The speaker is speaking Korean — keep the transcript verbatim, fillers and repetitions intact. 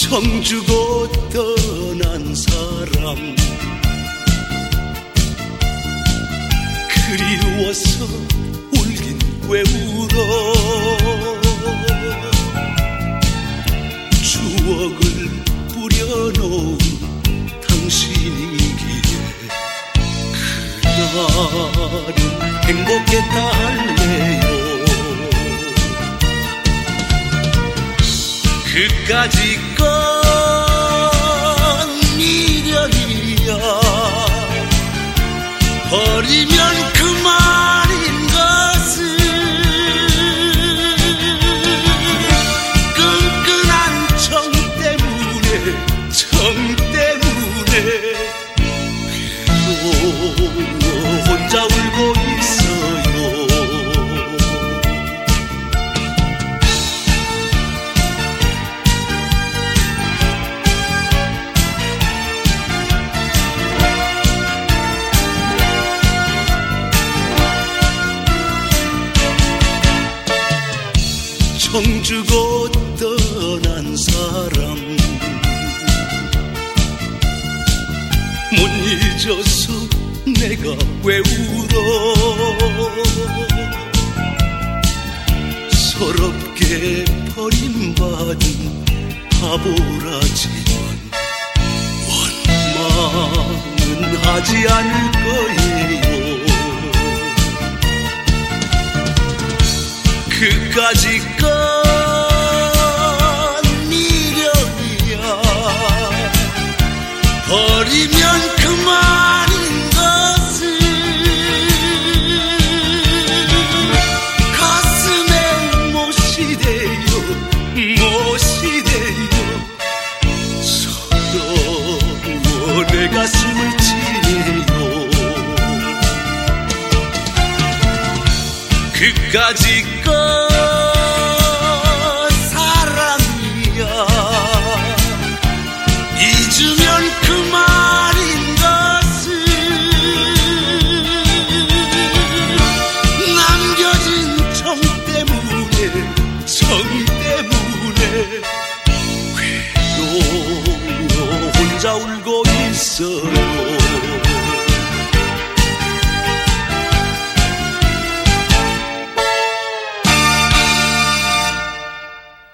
정 주고 떠난 사람 그리워서 울긴 왜 울어 추억을 뿌려놓은 당신이기에 그날은 행복했다 할래요 그까짓 건 미련이야 버리면 그만인 것을 끈끈한 정 때문에 정 때문에 혼자 울고 있어요 정 주고 떠난 사람 못 잊어서 내가 왜 울어 서럽게 버림받은 바보라지만 원망은 하지 않을 거예요 그까짓 건 미련이야 버리면 그만인 것을 가슴에 못시대요 못시대요 서러워 내 가슴을 치네요 그까짓 건 사랑이야 잊으면 그만인 것을 남겨진 정 때문에 정 때문에 외로워 혼자 울고 있어요